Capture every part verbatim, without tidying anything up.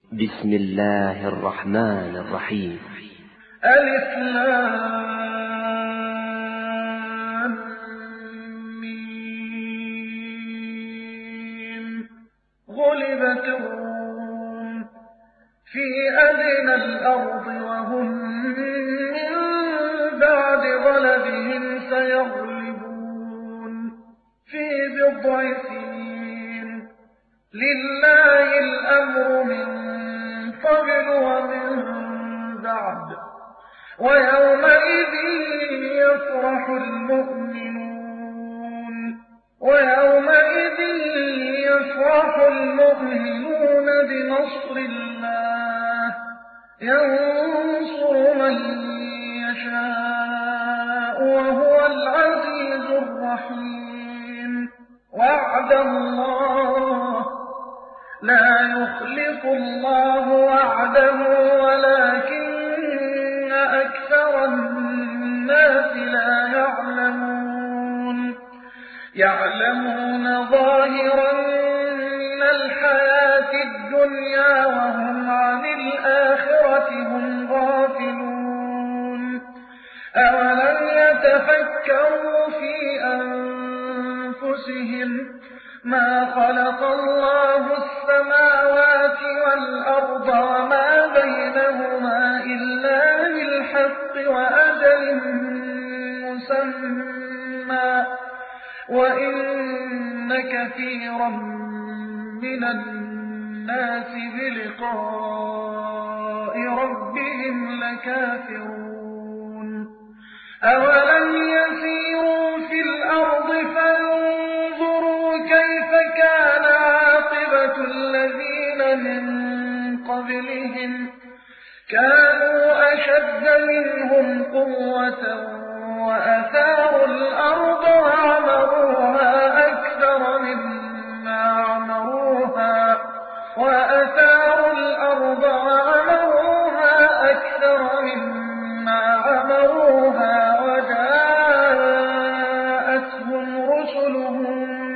بسم الله الرحمن الرحيم. ألف لام ميم. غلبت الروم في أدنى الأرض وهم من بعد غلبهم سيغلبون في بضع سنين. لله الأمر من قبل ومن بعد ويومئذ يفرح المؤمنون ويومئذ يفرح المؤمنون بنصر الله ينصر من يشاء وهو العزيز الرحيم. وعد الله لا يخلف الله وعده ولكن أكثر الناس لا يعلمون. يعلمون ظاهرا من الحياة الدنيا وهم عن الآخرة هم غافلون. أولم يتفكروا في أنفسهم ما خلق الله السماوات والأرض وما بينهما إلا بالحق وأجل مسمى وإن كثيرا من الناس بلقاء ربهم لكافرون. أولم يسيروا في الأرض فانظروا كيف كان عاقبة الذين من قبلهم كانوا أشد منهم قوة وأثاروا الأرض وعمروها أكثر مما عمروها وأثاروا الأرض وعمروها أكثر مما عمروها وجاءتهم رسلهم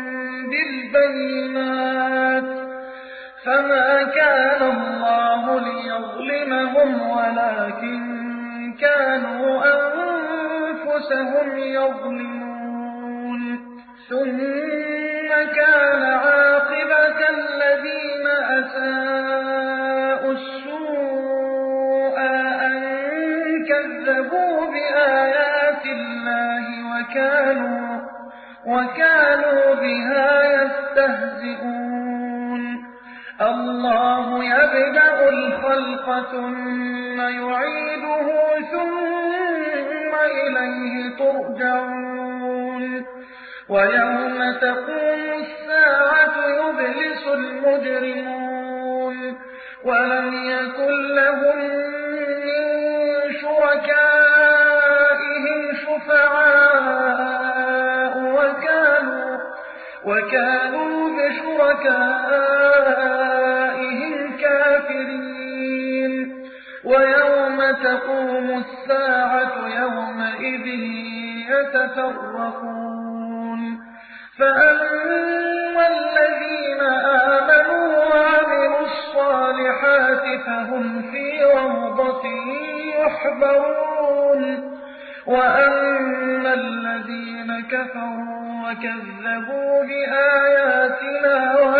بالبينات فما كان الله ليظلمهم ولكن كانوا أنفسهم يظلمون. ثم كان عاقبة الذين أساءوا السوء أن كذبوا بآيات الله وكانوا وكانوا بها يستهزئون. الله يبدأ الخلق ثم يعيده ثم إليه ترجعون. ويوم تقوم الساعة يبلس المجرمون ولم يكن لهم من شركائهم شفعاء وكانوا وكانوا بشركائهم كافرين. ويوم تقوم الساعة يومئذ يتفرقون. فأما الذين آمنوا وعملوا الصالحات فهم في روضة يحبرون. وأما الذين كفروا وكذبوا بآياتنا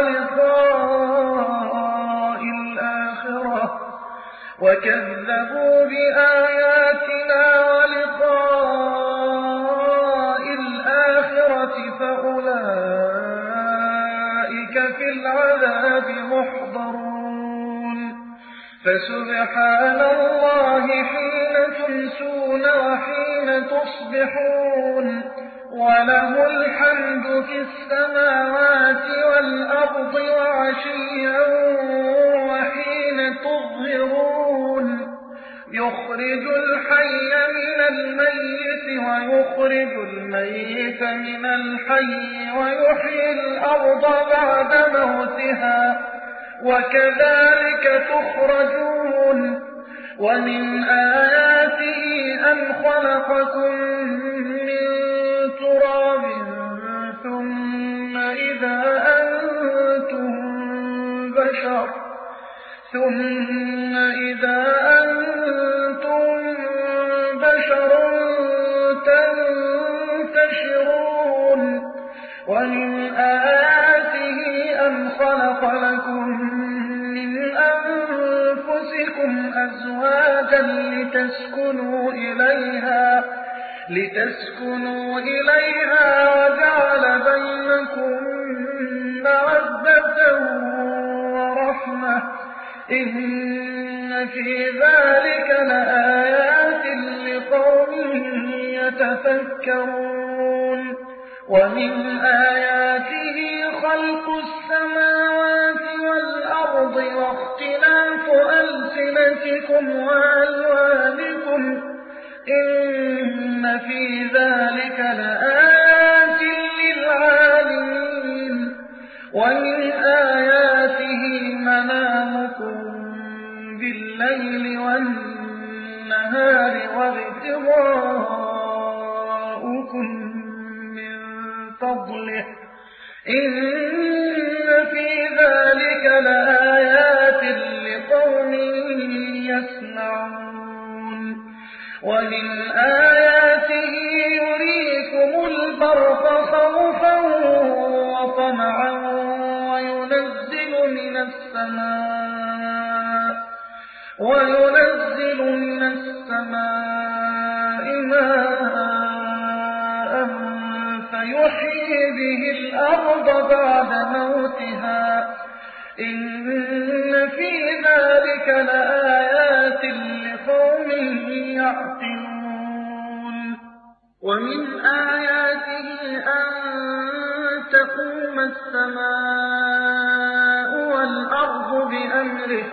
ولقاء الآخرة وكذبوا بآياتنا ولقاء الآخرة فأولئك في العذاب محضرون. فسبحان الله حين تمسون وحين تصبحون وله الحمد في السماوات والأرض وعشيا وحين تظهرون. يخرج الحي من الميت ويخرج الميت من الحي ويحيي الأرض بعد موتها وكذلك تخرجون. ومن آياته أن خلقكم من تراب ثم إذا أنتم بشر ثم إذا أنتم بشر تنتشرون ومن آياته أن خلق لكم من أنفسكم أزواجا لتسكنوا إليها لتسكنوا إليها وجعل بينكم مودة ورحمة إن في ذلك لآيات لقوم يتفكرون ومن آياته خلق السماوات والأرض واختلاف ألسنتكم وألوانكم إن في ذلك لآيات للعالمين ومن آياته منامكم بالليل والنهار وابتغاؤكم من فضله إن في ذلك لآيات لقوم يسمعون ومن آياته يريكم البرق خوفا وطمعا وينزل من السماء وينزل من السماء ماء فيحيي به الأرض بعد موتها إن في ذلك لآيات لقوم يعقلون ومن آياته أن تقوم السماء والأرض بأمره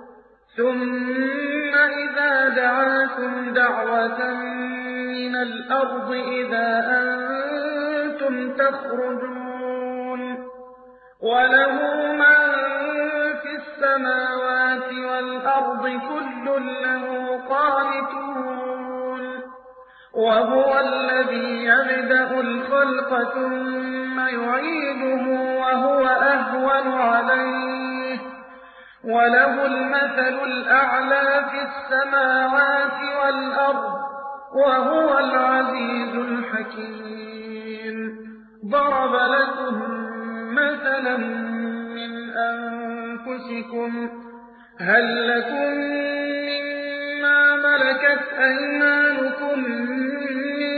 ثم إذا دعاكم دعوة من الأرض إذا أنتم تخرجون وله من في السماوات والأرض كل له قانتون وهو الذي يبدأ الخلق ثم يعيده وهو أهون عليه وله المثل الأعلى في السماوات والأرض وهو العزيز الحكيم ضرب لكم مثلا من أنفسكم هل لكم مما ملكت أيمانكم من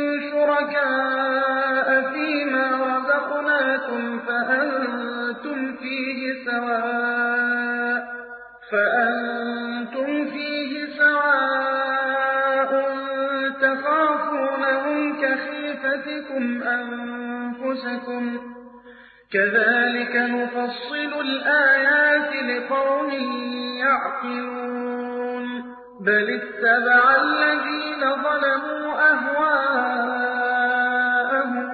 شركاء فيما رزقناكم فأنتم فيه سواء فأنتم فيه سواء تخافونهم كخيفتكم أنفسكم كذلك نفصل الآيات لقوم يعقلون بل اتبع الذين ظلموا أهواءهم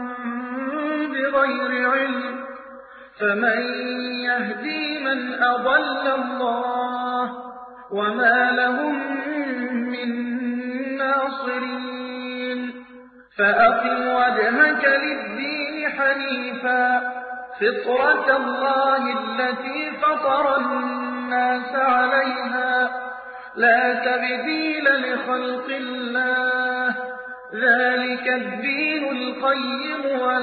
بغير علم فمن يهدي من أضل الله وما لهم من ناصرين فأقم وجهك للدين حنيفا فطرة الله التي فطر الناس عليها لا تبديل لخلق الله ذلك الدين القيم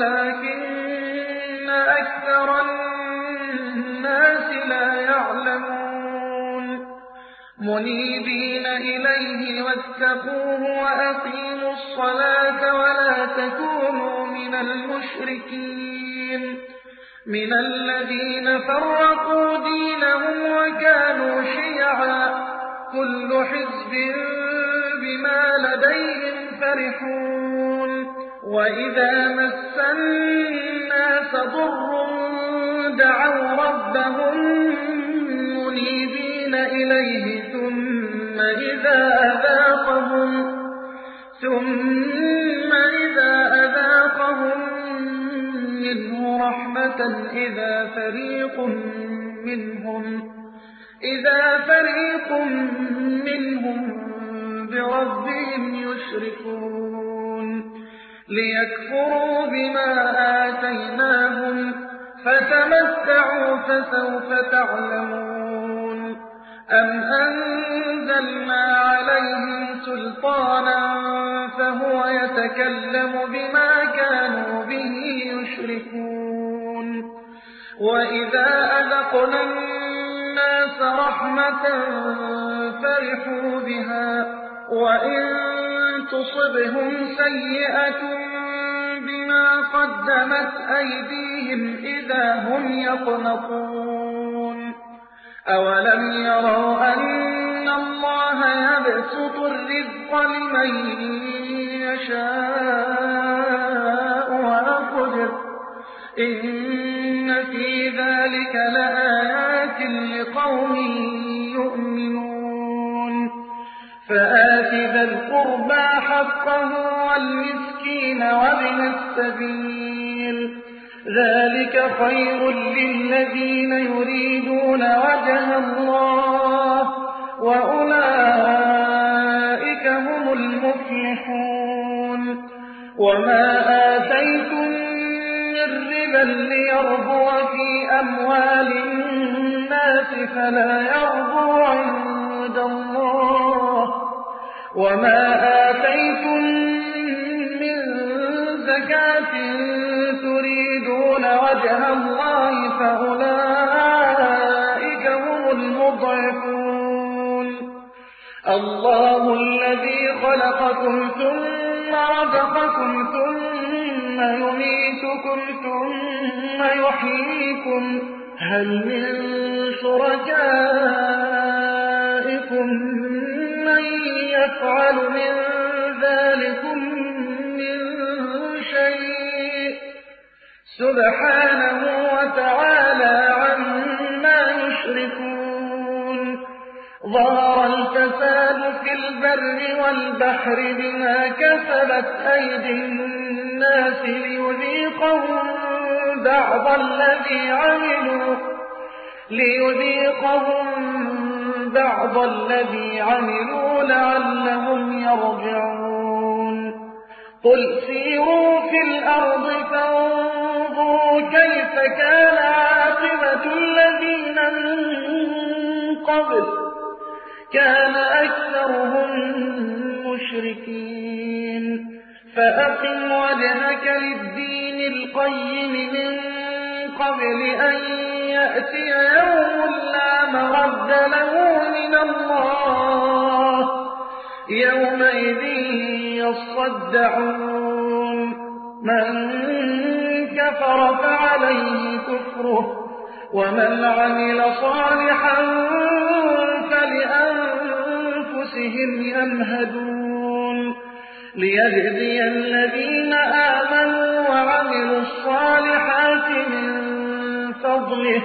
ولكن أكثر الناس لا يعلمون منيبين إليه واتقوه وأقيموا الصلاة ولا تكونوا من المشركين من الذين فرقوا دينهم وكانوا شيعا كل حزب بما لديهم فرحون وإذا مس الناس ضر دعوا ربهم منيبين إليه ثم إذا أذاقهم ثم إذا أذاقهم منه رحمة إذا فريق منهم إذا فريق منهم بربهم يشركون ليكفروا بما آتيناهم فتمتعوا فسوف تعلمون أم أنزلنا عليهم سلطانا فهو يتكلم بما كانوا به يشركون وإذا أذقنا الناس رحمة فرحوا بها وإن تصبهم سيئة بما قدمت أيديهم إذا هم يقنطون أولم يروا أن الله يبسط الرزق لمن يشاء ويقدر إن في ذلك لآيات لقوم يؤمنون فآت ذا القربى حقه والمسكين وابن السبيل ذلك خير للذين يريدون وجه الله وأولئك هم المفلحون وما آتيتم من ربا ليربو في أموال الناس فلا يربو عند الله وما آتيتم من زكاة تريدون وجه الله فأولئك هم المضعفون الله الذي خلقكم ثم رزقكم ثم يميتكم ثم يحييكم هل من شركائكم من يفعل من ذلكم من شيء سبحانه وتعالى عما يشركون ظهر الفساد في البر والبحر بما كسبت أيدي الناس ليذيقهم بعض الذي عملوا ليذيقهم بعض الذي عملوا لعلهم يرجعون قل سيروا في الأرض فانظروا كيف كان عاقبة الذين من قبل كان أكثرهم مشركين فأقم وجهك للدين القيم من قبل أن يأتي يوم لا مرد له من الله يومئذ يصدعون من كفر فعليه كفره ومن عمل صالحا فلأنفسهم يمهدون ليجزي الذين آمنوا وعملوا الصالحات من فضله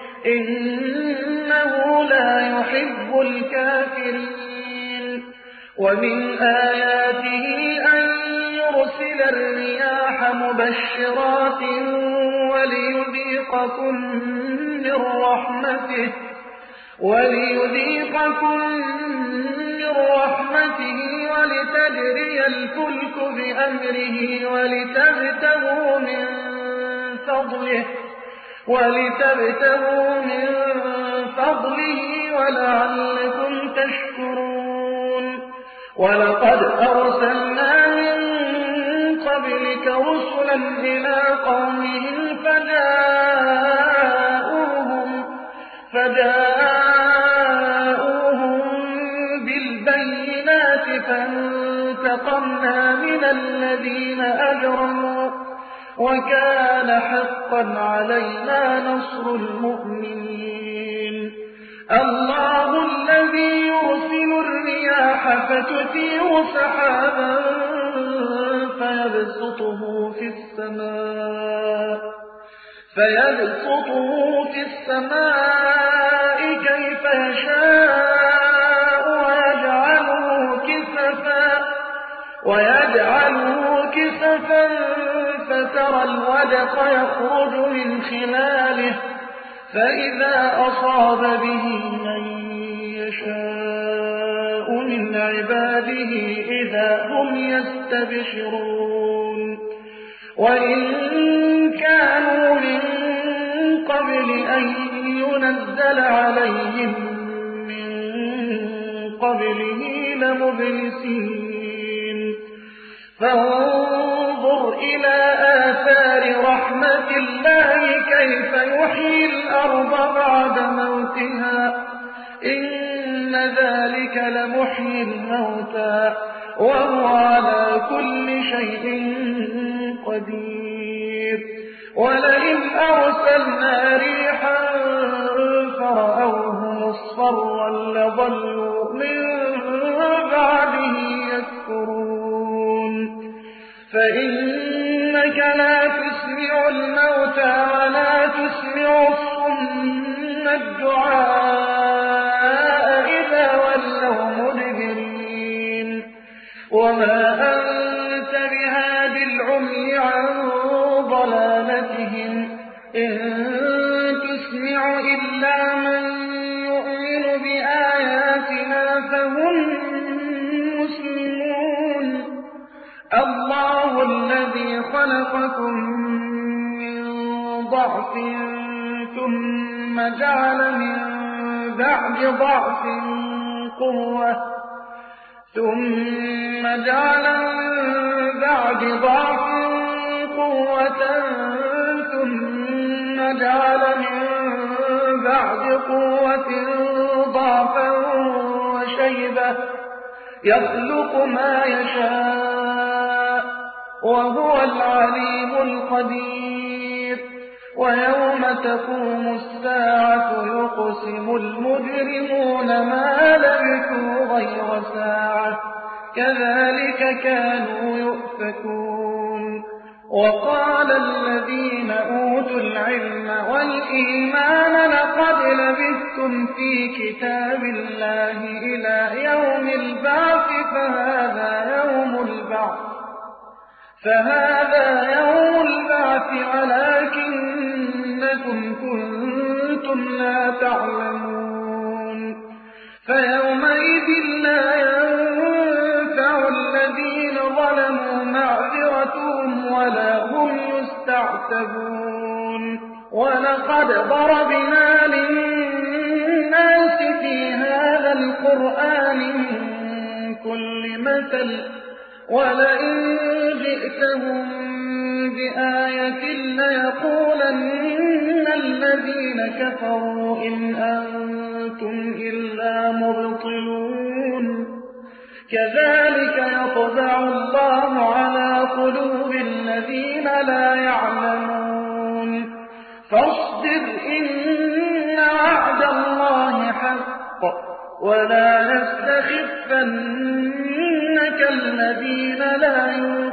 إنه لا يحب الكافرين ومن آياته أن يرسل الرياح مبشرات وليذيقكم من رحمته وليذيقكم من رحمته ولتجري الفلك بأمره ولتبتغوا من فضله ولتبتغوا من فضله ولعلكم تشكرون ولقد أرسلنا من قبلك رسلا إلى قومهم فجاءوهم فجاءوهم بالبينات فانتقمنا من الذين أجرموا وكان حقا علينا نصر المؤمنين الله الذي يرسل الرياح فتثير سحابا فيبسطه في السماء فيبسطه في السماء كيف يشاء ويجعله كسفا ويجعله كسفا فترى الودق يخرج من خلاله فإذا أصاب به من يشاء من عباده إذا هم يستبشرون وإن كانوا من قبل أن ينزل عليهم من قبله لمبلسين فانظر إلى آثار رحمة الله كيف يحيي الأرض بعد موتها إن ذلك لمحيي الموتى وهو على كل شيء قدير ولئن أرسلنا ريحا فرأوه مصفرا لظلوا من بعده يكفرون فإنك لا تسمع الموتى ولا تسمع الصم الدعاء إذا ولوا مدبرين وما أنت بهاد العمي عن ضلالتهم إن تسمع إلا من يؤمن بآياتنا فهم مسلمون الله الذي خلقكم من ضعف ثم جعل من بعد ضعف قوة ثم جعل من بعد ضعف قوة ثم جعل من بعد قوة ضعفا وشيبة يخلق ما يشاء وهو العليم القدير ويوم تقوم الساعة يقسم المجرمون ما لبثوا غير ساعة كذلك كانوا يؤفكون وقال الذين أوتوا العلم والإيمان لقد لبثتم في كتاب الله إلى يوم البعث فهذا يوم البعث فهذا يوم البعث ولكنكم كنتم لا تعلمون فيومئذ لا ينفع الذين ظلموا معذرتهم ولا هم يستعتبون ولقد ضربنا للناس في هذا القرآن من كل مثل ولئن جئتهم بآية ليقولن الذين كفروا إن أنتم إلا مبطلون كذلك يطبع الله على قلوب الذين لا يعلمون فاصبر إن وعد الله حق ولا يستخفنك الذين لا يؤمنون